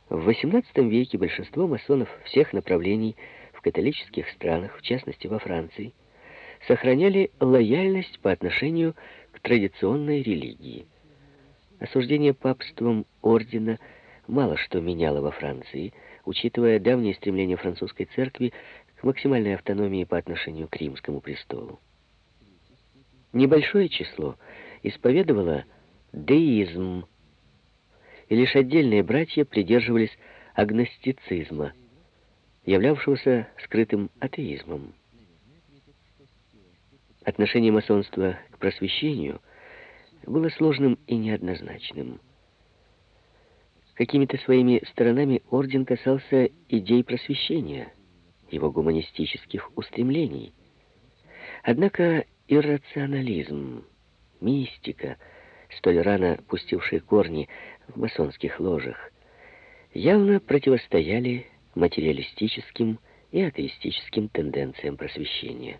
В XVIII веке большинство масонов всех направлений в католических странах, в частности во Франции, сохраняли лояльность по отношению к традиционной религии. Осуждение папством ордена мало что меняло во Франции, учитывая давнее стремление французской церкви к максимальной автономии по отношению к римскому престолу. Небольшое число исповедовало деизм, и лишь отдельные братья придерживались агностицизма, являвшегося скрытым атеизмом. Отношение масонства к просвещению было сложным и неоднозначным. Какими-то своими сторонами орден касался идей просвещения, его гуманистических устремлений. Однако иррационализм, мистика, столь рано пустившие корни в масонских ложах, явно противостояли материалистическим и атеистическим тенденциям просвещения.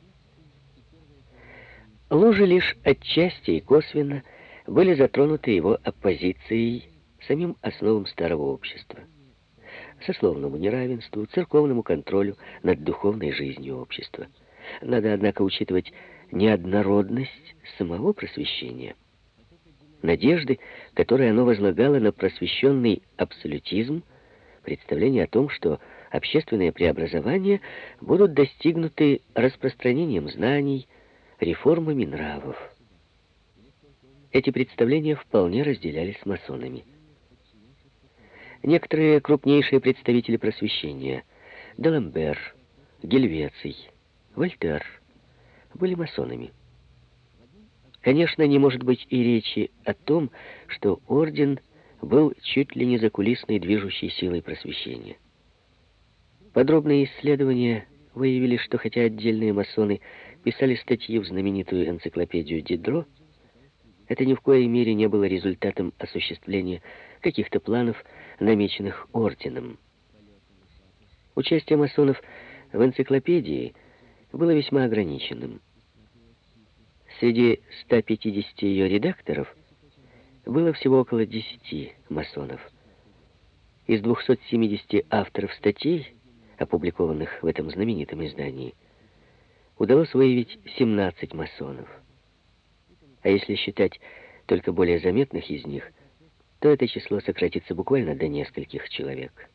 Ложи лишь отчасти и косвенно были затронуты его оппозицией самим основам старого общества, сословному неравенству, церковному контролю над духовной жизнью общества. Надо, однако, учитывать неоднородность самого просвещения, надежды, которые оно возлагало на просвещенный абсолютизм, представление о том, что общественные преобразования будут достигнуты распространением знаний, реформами нравов. Эти представления вполне разделялись с масонами. Некоторые крупнейшие представители просвещения — Даламбер, Гельвеций, Вольтер — были масонами. Конечно, не может быть и речи о том, что орден был чуть ли не закулисной движущей силой просвещения. Подробные исследования выявили, что хотя отдельные масоны писали статьи в знаменитую энциклопедию Дидро, это ни в коей мере не было результатом осуществления каких-то планов, намеченных орденом. Участие масонов в энциклопедии было весьма ограниченным. Среди 150 ее редакторов было всего около 10 масонов. Из 270 авторов статей, опубликованных в этом знаменитом издании, удалось выявить 17 масонов. А если считать только более заметных из них, то это число сократится буквально до нескольких человек.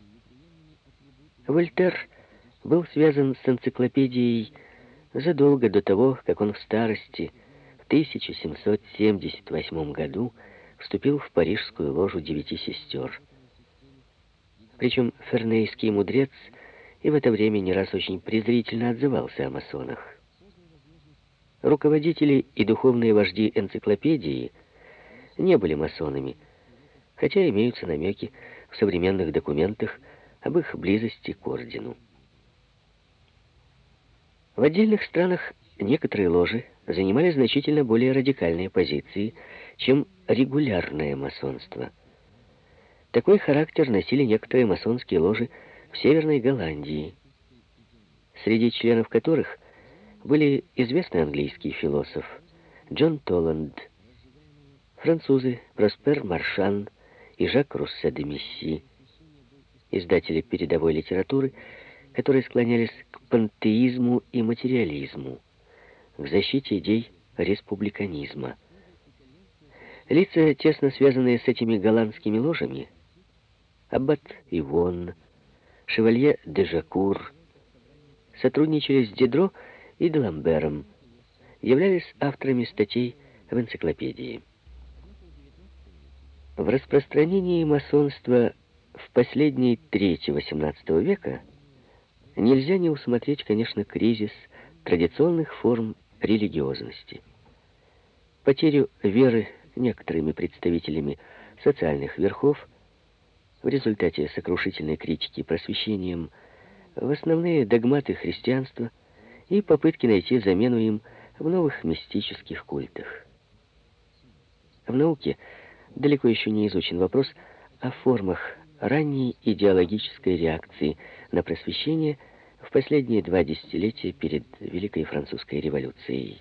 Вольтер был связан с энциклопедией задолго до того, как он в старости в 1778 году вступил в парижскую ложу девяти сестер. Причем фернейский мудрец и в это время не раз очень презрительно отзывался о масонах. Руководители и духовные вожди энциклопедии не были масонами, хотя имеются намеки в современных документах об их близости к ордену. В отдельных странах некоторые ложи занимали значительно более радикальные позиции, чем регулярное масонство. Такой характер носили некоторые масонские ложи в Северной Голландии, среди членов которых были известный английский философ Джон Толланд, французы Проспер Маршан и Жак Руссе де Мисси, издатели передовой литературы, которые склонялись к пантеизму и материализму, к защите идей республиканизма. Лица, тесно связанные с этими голландскими ложами, аббат Ивон, шевалье де Жакур, сотрудничали с Дидро и Даламбером, являлись авторами статей в энциклопедии. В распространении масонства в последней трети XVIII века нельзя не усмотреть, конечно, кризис традиционных форм религиозности. Потерю веры некоторыми представителями социальных верхов в результате сокрушительной критики просвещением в основные догматы христианства и попытки найти замену им в новых мистических культах. В науке далеко еще не изучен вопрос о формах ранней идеологической реакции на просвещение в последние 2 десятилетия перед Великой Французской революцией.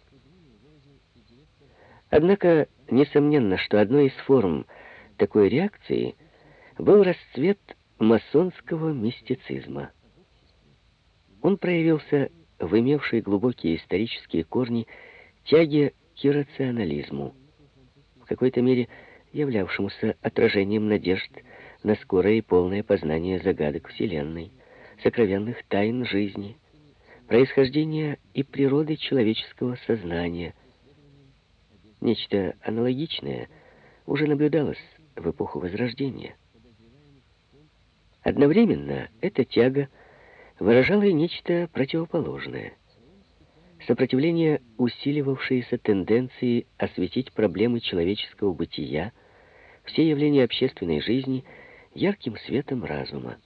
Однако, несомненно, что одной из форм такой реакции был расцвет масонского мистицизма. Он проявился в имевшей глубокие исторические корни тяге к иррационализму, в какой-то мере являвшемуся отражением надежд на скорое и полное познание загадок Вселенной, сокровенных тайн жизни, происхождения и природы человеческого сознания. Нечто аналогичное уже наблюдалось в эпоху Возрождения. Одновременно эта тяга выражала и нечто противоположное. Сопротивление усиливавшейся тенденции осветить проблемы человеческого бытия, все явления общественной жизни ярким светом разума.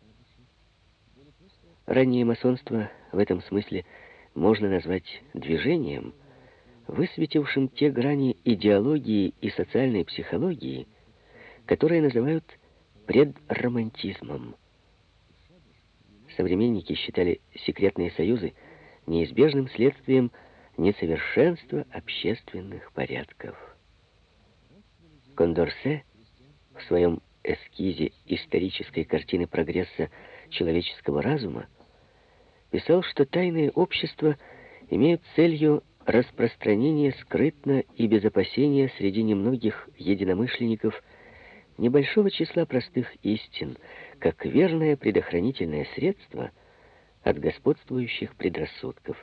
Раннее масонство в этом смысле можно назвать движением, высветившим те грани идеологии и социальной психологии, которые называют предромантизмом. Современники считали секретные союзы неизбежным следствием несовершенства общественных порядков. Кондорсе в своем эскизе исторической картины прогресса человеческого разума писал, что тайные общества имеют целью распространение скрытно и без опасения среди немногих единомышленников небольшого числа простых истин, как верное предохранительное средство от господствующих предрассудков.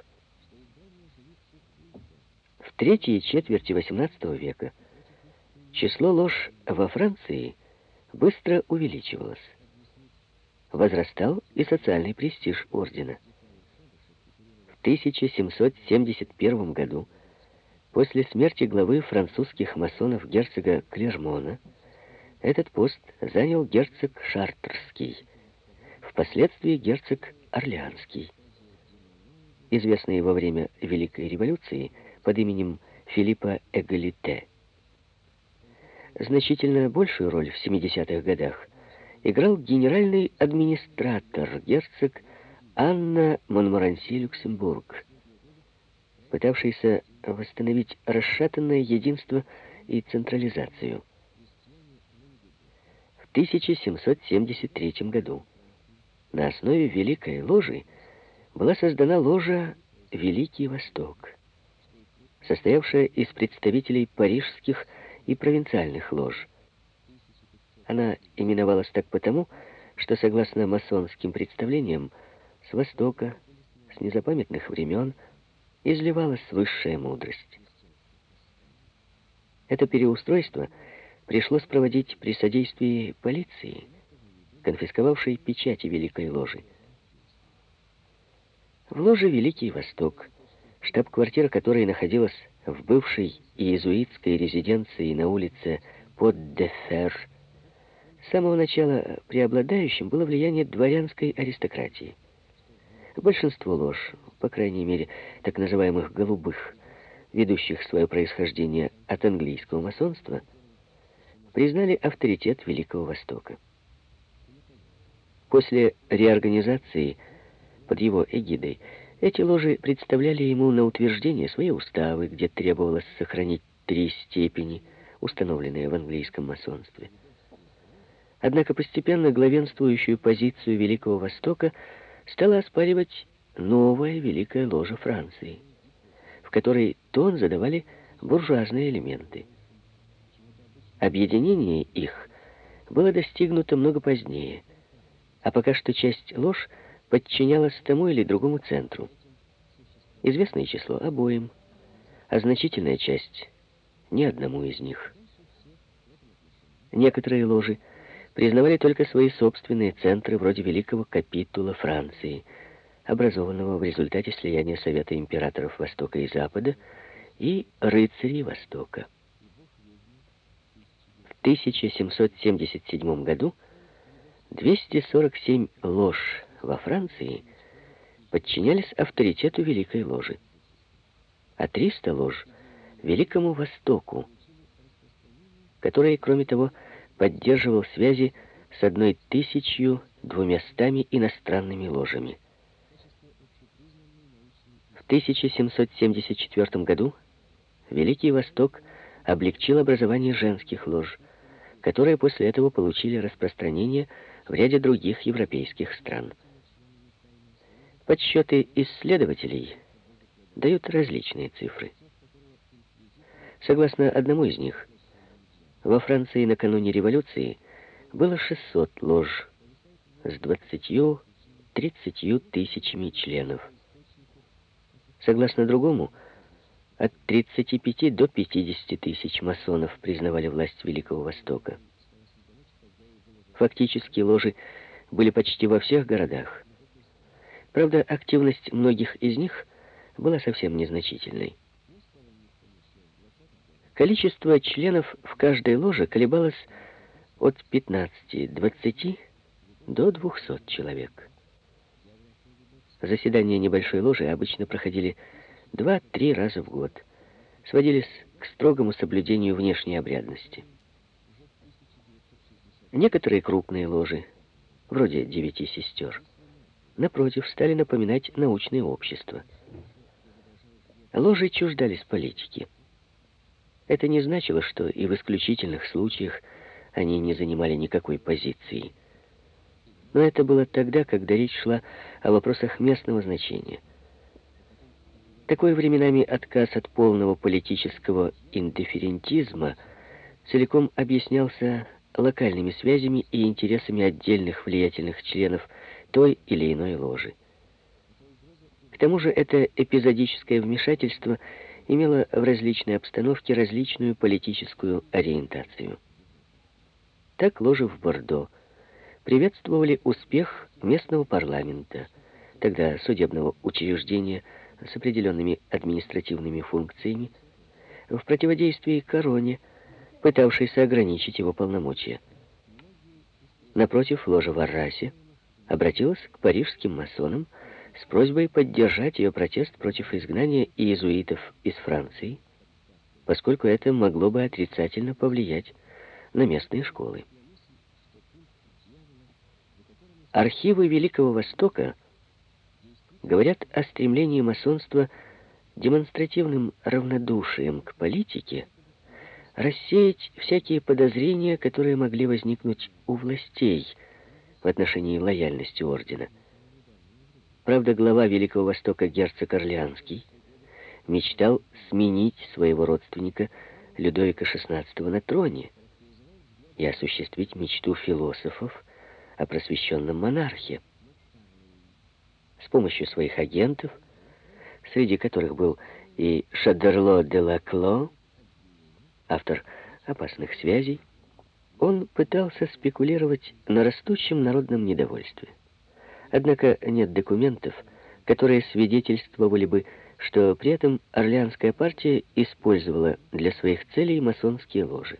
В третьей четверти XVIII века число лож во Франции быстро увеличивалось. Возрастал и социальный престиж ордена. В 1771 году, после смерти главы французских масонов герцога Клермона, этот пост занял герцог Шартрский, впоследствии герцог Орлеанский. Известный во время Великой революции под именем Филиппа Эгалите. Значительно большую роль в 70-х годах играл генеральный администратор, герцог Анна Монморанси-Люксембург, пытавшийся восстановить расшатанное единство и централизацию. В 1773 году на основе Великой Ложи была создана ложа «Великий Восток», состоявшая из представителей парижских и провинциальных лож. Она именовалась так потому, что, согласно масонским представлениям, с Востока, с незапамятных времен, изливалась высшая мудрость. Это переустройство пришлось проводить при содействии полиции, конфисковавшей печати Великой Ложи. В ложе «Великий Восток», штаб-квартира которой находилась в бывшей иезуитской резиденции на улице Пот-де-Фер, с самого начала преобладающим было влияние дворянской аристократии. Большинство лож, по крайней мере, так называемых «голубых», ведущих свое происхождение от английского масонства, признали авторитет Великого Востока. После реорганизации под его эгидой эти ложи представляли ему на утверждение свои уставы, где требовалось сохранить 3 степени, установленные в английском масонстве. Однако постепенно главенствующую позицию Великого Востока стала оспаривать новая Великая Ложа Франции, в которой тон задавали буржуазные элементы. Объединение их было достигнуто много позднее, а пока что часть лож подчинялась тому или другому центру. Известное число обоим, а значительная часть ни одному из них. Некоторые ложи признавали только свои собственные центры, вроде Великого Капитула Франции, образованного в результате слияния Совета императоров Востока и Запада и рыцарей Востока. В 1777 году 247 лож во Франции подчинялись авторитету Великой Ложи, а 300 лож — Великому Востоку, который, кроме того, поддерживал связи с 1200 иностранными ложами. В 1774 году Великий Восток облегчил образование женских лож, которые после этого получили распространение в ряде других европейских стран. Подсчеты исследователей дают различные цифры. Согласно одному из них, во Франции накануне революции было 600 лож с 20-30 тысячами членов. Согласно другому, от 35 до 50 тысяч масонов признавали власть Великого Востока. Фактически ложи были почти во всех городах. Правда, активность многих из них была совсем незначительной. Количество членов в каждой ложе колебалось от 15-20 до 200 человек. Заседания небольшой ложи обычно проходили 2-3 раза в год, сводились к строгому соблюдению внешней обрядности. Некоторые крупные ложи, вроде 9 сестер, напротив, стали напоминать научные общества. Ложи чуждались политики. Это не значило, что и в исключительных случаях они не занимали никакой позиции. Но это было тогда, когда речь шла о вопросах местного значения. Такой временами отказ от полного политического индифферентизма целиком объяснялся локальными связями и интересами отдельных влиятельных членов той или иной ложи. К тому же это эпизодическое вмешательство имело в различной обстановке различную политическую ориентацию. Так ложи в Бордо приветствовали успех местного парламента, тогда судебного учреждения с определенными административными функциями, в противодействии короне, пытавшейся ограничить его полномочия. Напротив, ложа в Аррасе обратилась к парижским масонам с просьбой поддержать ее протест против изгнания иезуитов из Франции, поскольку это могло бы отрицательно повлиять на местные школы. Архивы Великого Востока говорят о стремлении масонства демонстративным равнодушием к политике рассеять всякие подозрения, которые могли возникнуть у властей в отношении лояльности ордена. Правда, глава Великого Востока герцог Орлеанский мечтал сменить своего родственника Людовика XVI на троне и осуществить мечту философов о просвещенном монархе. С помощью своих агентов, среди которых был и Шадерло де Лакло, автор «Опасных связей», он пытался спекулировать на растущем народном недовольстве. Однако нет документов, которые свидетельствовали бы, что при этом Орлеанская партия использовала для своих целей масонские ложи.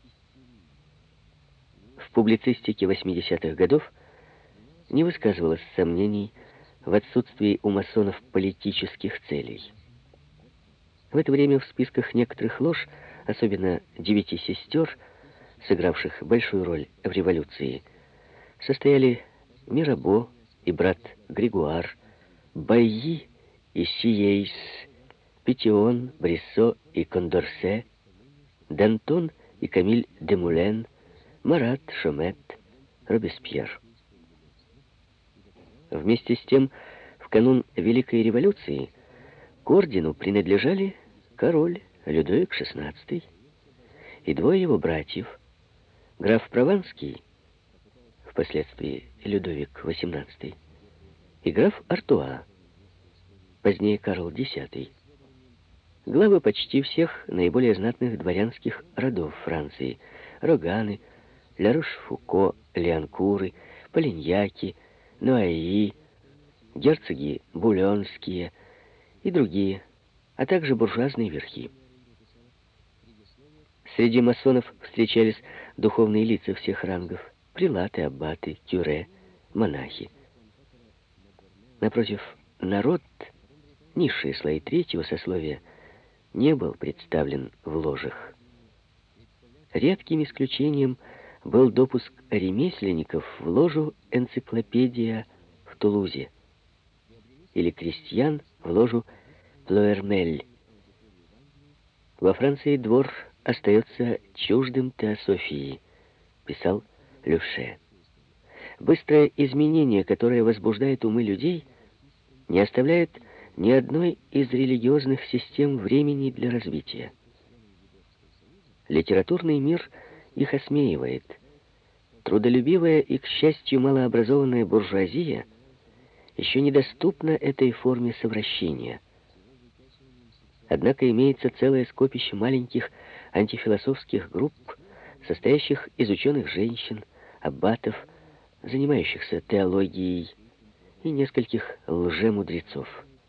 В публицистике 80-х годов не высказывалось сомнений в отсутствии у масонов политических целей. В это время в списках некоторых лож, особенно 9 сестер, сыгравших большую роль в революции, состояли Мирабо и брат Григуар, Байи и Сиейс, Петион, Бриссо и Кондорсе, Д'Антон и Камиль Демулен, Марат, Шомет, Робеспьер. Вместе с тем, в канун Великой революции к ордену принадлежали король Людовик XVI и двое его братьев, граф Прованский, впоследствии Людовик XVIII, и граф Артуа, позднее Карл X, главы почти всех наиболее знатных дворянских родов Франции: Роганы, Ля Рош-Фуко, Лианкуры, Полиньяки, Нуаи, герцоги Булонские и другие, а также буржуазные верхи. Среди масонов встречались духовные лица всех рангов: прелаты, аббаты, кюре, монахи. Напротив, народ, низшие слои третьего сословия, не был представлен в ложах. Редким исключением был допуск ремесленников в ложу «Энциклопедия» в Тулузе или крестьян в ложу «Плоэрмель». Во Франции двор остается чуждым теософии, писал Люше. Быстрое изменение, которое возбуждает умы людей, не оставляет ни одной из религиозных систем времени для развития. Литературный мир их осмеивает. Трудолюбивая и, к счастью, малообразованная буржуазия еще недоступна этой форме совращения. Однако имеется целое скопище маленьких антифилософских групп, состоящих из ученых женщин, аббатов, занимающихся теологией, и нескольких лжемудрецов.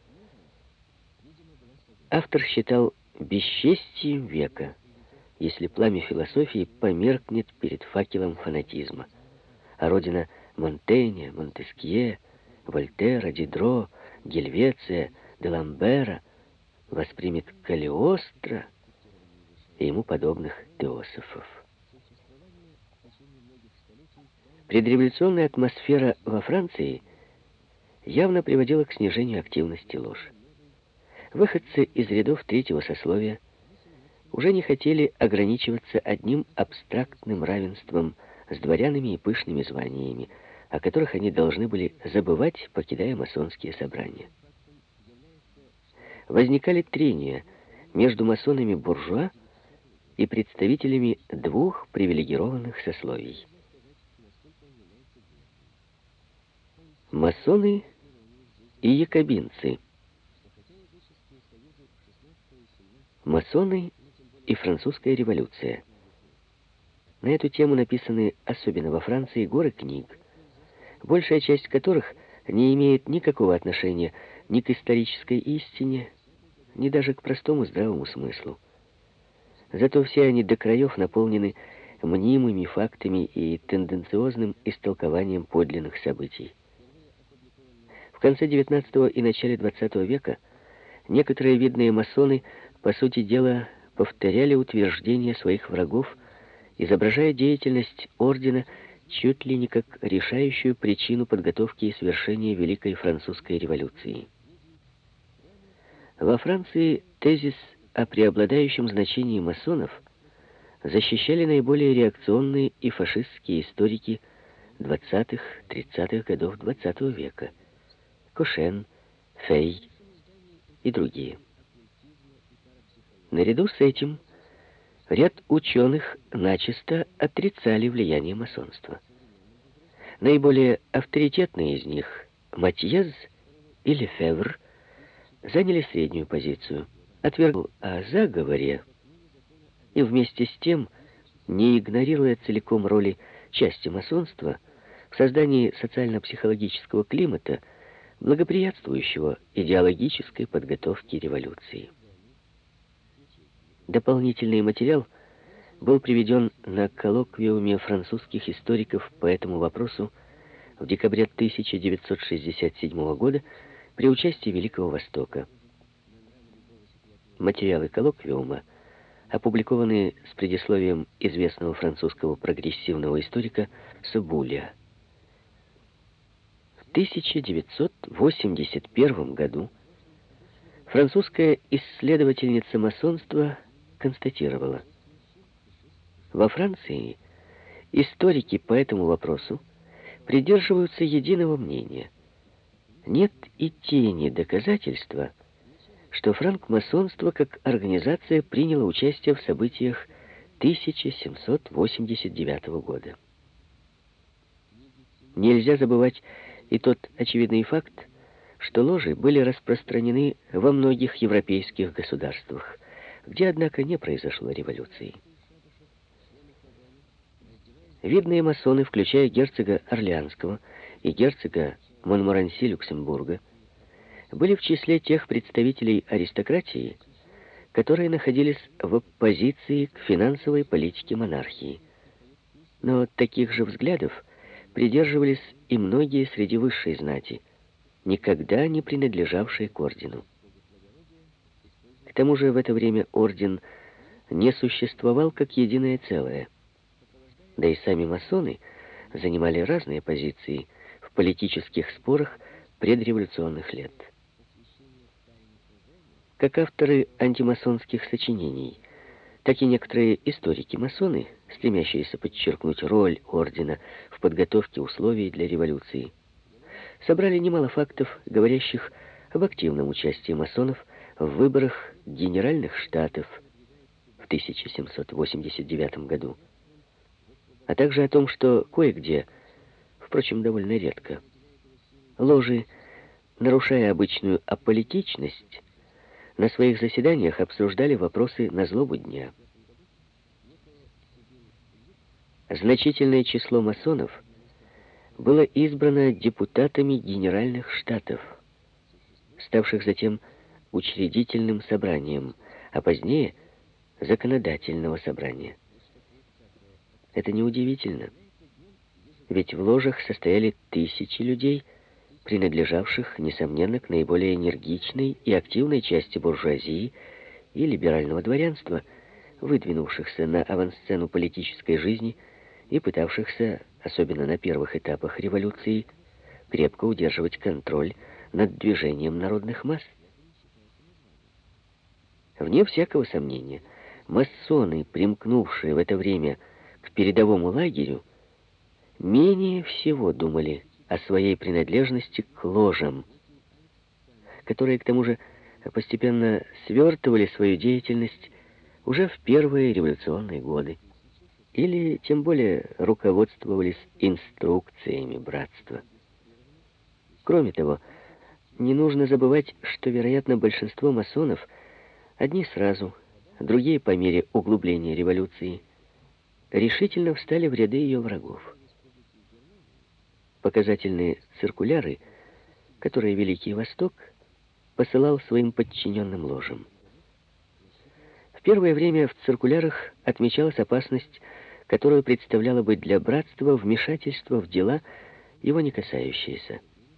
Автор считал бесчестием века, если пламя философии померкнет перед факелом фанатизма, а родина Монтэня, Монтескье, Вольтера, Дидро, Гельвеция, Даламбера воспримет Калиостро и ему подобных теософов. Предреволюционная атмосфера во Франции явно приводила к снижению активности ложи. Выходцы из рядов третьего сословия уже не хотели ограничиваться одним абстрактным равенством с дворянами и пышными званиями, о которых они должны были забывать, покидая масонские собрания. Возникали трения между масонами-буржуа и представителями двух привилегированных сословий. Масоны и якобинцы. Масоны и французская революция. На эту тему написаны, особенно во Франции, горы книг, большая часть которых не имеет никакого отношения ни к исторической истине, ни даже к простому здравому смыслу. Зато все они до краев наполнены мнимыми фактами и тенденциозным истолкованием подлинных событий. В конце XIX и начале XX века некоторые видные масоны, по сути дела, повторяли утверждения своих врагов, изображая деятельность ордена чуть ли не как решающую причину подготовки и свершения Великой Французской революции. Во Франции тезис о преобладающем значении масонов защищали наиболее реакционные и фашистские историки 20-30-х годов XX века: Кошен, Фей и другие. Наряду с этим ряд ученых начисто отрицали влияние масонства. Наиболее авторитетные из них, Матьез и Лефевр, заняли среднюю позицию, отвергал о заговоре и вместе с тем, не игнорируя целиком роли части масонства в создании социально-психологического климата, благоприятствующего идеологической подготовке революции. Дополнительный материал был приведен на коллоквиуме французских историков по этому вопросу в декабре 1967 года при участии Великого Востока. Материалы коллоквиума опубликованы с предисловием известного французского прогрессивного историка Собуля. В 1981 году французская исследовательница масонства констатировала: во Франции историки по этому вопросу придерживаются единого мнения. Нет и тени доказательства, что франкмасонство как организация приняло участие в событиях 1789 года. Нельзя забывать и тот очевидный факт, что ложи были распространены во многих европейских государствах, где, однако, не произошло революции. Видные масоны, включая герцога Орлеанского и герцога Монморанси Люксембурга, были в числе тех представителей аристократии, которые находились в оппозиции к финансовой политике монархии. Но таких же взглядов придерживались и многие среди высшей знати, никогда не принадлежавшие к ордену. К тому же в это время орден не существовал как единое целое. Да и сами масоны занимали разные позиции в политических спорах предреволюционных лет. Как авторы антимасонских сочинений так и некоторые историки-масоны, стремящиеся подчеркнуть роль ордена в подготовке условий для революции, собрали немало фактов, говорящих об активном участии масонов в выборах Генеральных Штатов в 1789 году, а также о том, что кое-где, впрочем, довольно редко, ложи, нарушая обычную аполитичность, на своих заседаниях обсуждали вопросы на злобу дня. Значительное число масонов было избрано депутатами Генеральных Штатов, ставших затем учредительным собранием, а позднее законодательного собрания. Это неудивительно, ведь в ложах состояли тысячи людей, принадлежавших, несомненно, к наиболее энергичной и активной части буржуазии и либерального дворянства, выдвинувшихся на авансцену политической жизни и пытавшихся, особенно на первых этапах революции, крепко удерживать контроль над движением народных масс. Вне всякого сомнения, масоны, примкнувшие в это время к передовому лагерю, менее всего думали о своей принадлежности к ложам, которые, к тому же, постепенно свертывали свою деятельность уже в первые революционные годы, или, тем более, руководствовались инструкциями братства. Кроме того, не нужно забывать, что, вероятно, большинство масонов, одни сразу, другие по мере углубления революции, решительно встали в ряды ее врагов. Показательные циркуляры, которые Великий Восток посылал своим подчиненным ложам. В первое время в циркулярах отмечалась опасность, которую представляло бы для братства вмешательство в дела, его не касающиеся.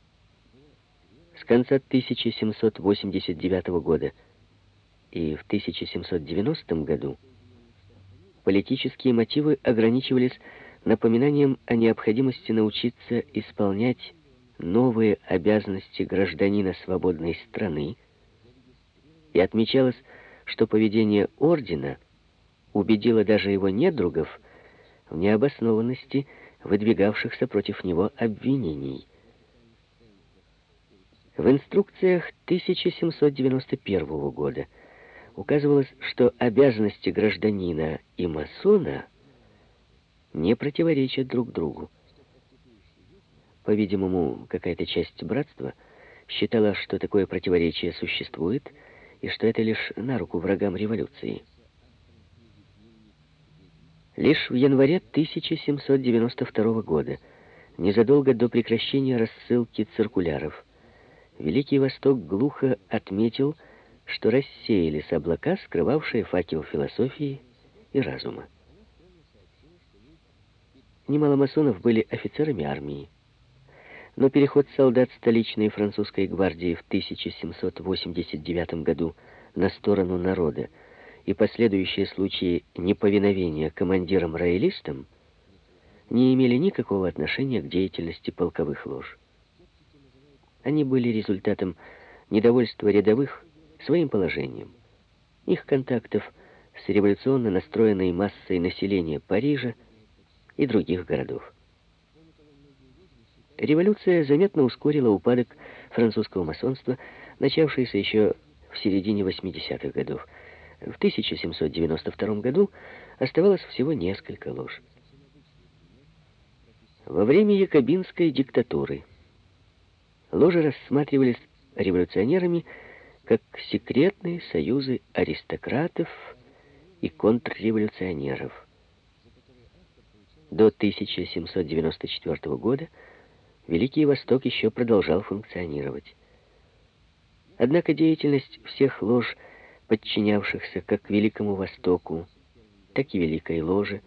С конца 1789 года и в 1790 году политические мотивы ограничивались напоминанием о необходимости научиться исполнять новые обязанности гражданина свободной страны, и отмечалось, что поведение ордена убедило даже его недругов в необоснованности выдвигавшихся против него обвинений. В инструкциях 1791 года указывалось, что обязанности гражданина и масона не противоречат друг другу. По-видимому, какая-то часть братства считала, что такое противоречие существует, и что это лишь на руку врагам революции. Лишь в январе 1792 года, незадолго до прекращения рассылки циркуляров, Великий Восток глухо отметил, что рассеялись облака, скрывавшие факел философии и разума. Немало масонов были офицерами армии, но переход солдат столичной французской гвардии в 1789 году на сторону народа и последующие случаи неповиновения командирам-роялистам не имели никакого отношения к деятельности полковых лож. Они были результатом недовольства рядовых своим положением, их контактов с революционно настроенной массой населения Парижа и других городов. Революция заметно ускорила упадок французского масонства, начавшийся еще в середине 80-х годов. В 1792 году оставалось всего несколько лож. Во время якобинской диктатуры ложи рассматривались революционерами как секретные союзы аристократов и контрреволюционеров. До 1794 года Великий Восток еще продолжал функционировать. Однако деятельность всех лож, подчинявшихся как Великому Востоку, так и Великой Ложе,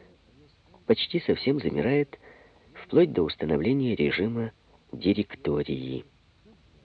почти совсем замирает, вплоть до установления режима директории.